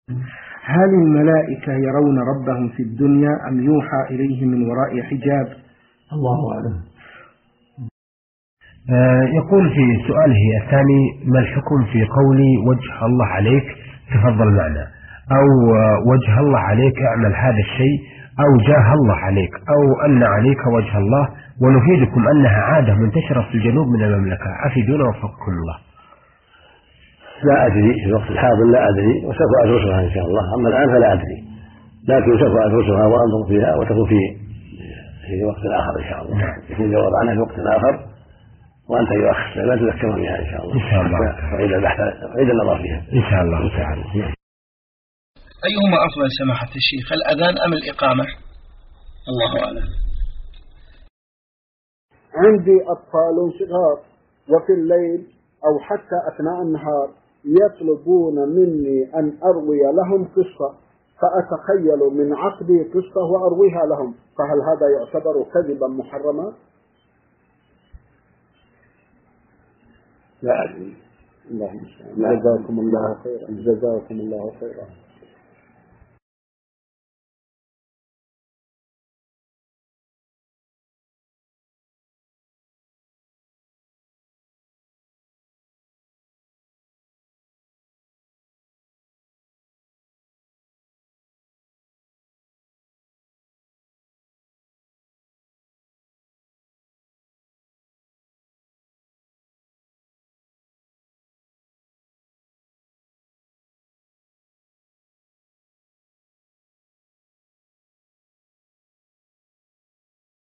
هل الملائكة يرون ربهم في الدنيا أم يوحى إليهم من وراء حجاب؟ الله أعلم. يقول في سؤاله الثاني: ما الحكم في قولي وجه الله عليك تفضل معنا، أو وجه الله عليك اعمل هذا الشيء، أو جاه الله عليك، أو أن عليك وجه الله، ونفيدكم أنها عادة منتشرة في الجنوب من المملكة، أفيدونا وفقكم الله. لا أدري في الوقت الحاضر، لا أدري، وسوف أدرسها إن شاء الله. أما الآن فلا أدري، لكن سوف أدرسها وأنظر فيها، وتكون في وقت آخر إن شاء الله. يكون جواب عنها في وقت آخر وأنت يؤخر لا تذكرني إن شاء الله. إن شاء الله وعيد البحث وعيد النظر فيها إن شاء الله تعالى. أيهما أفضل سماحة الشيخ، الأذان أم الإقامة؟ الله أعلم. عندي أطفال صغار وفي الليل أو حتى أثناء النهار يطلبون مني أن أروي لهم قصة، فأتخيل من عقدي قصة وأرويها لهم، فهل هذا يعتبر كذبا محرما؟ لا أدري. جزاكم الله خيرا.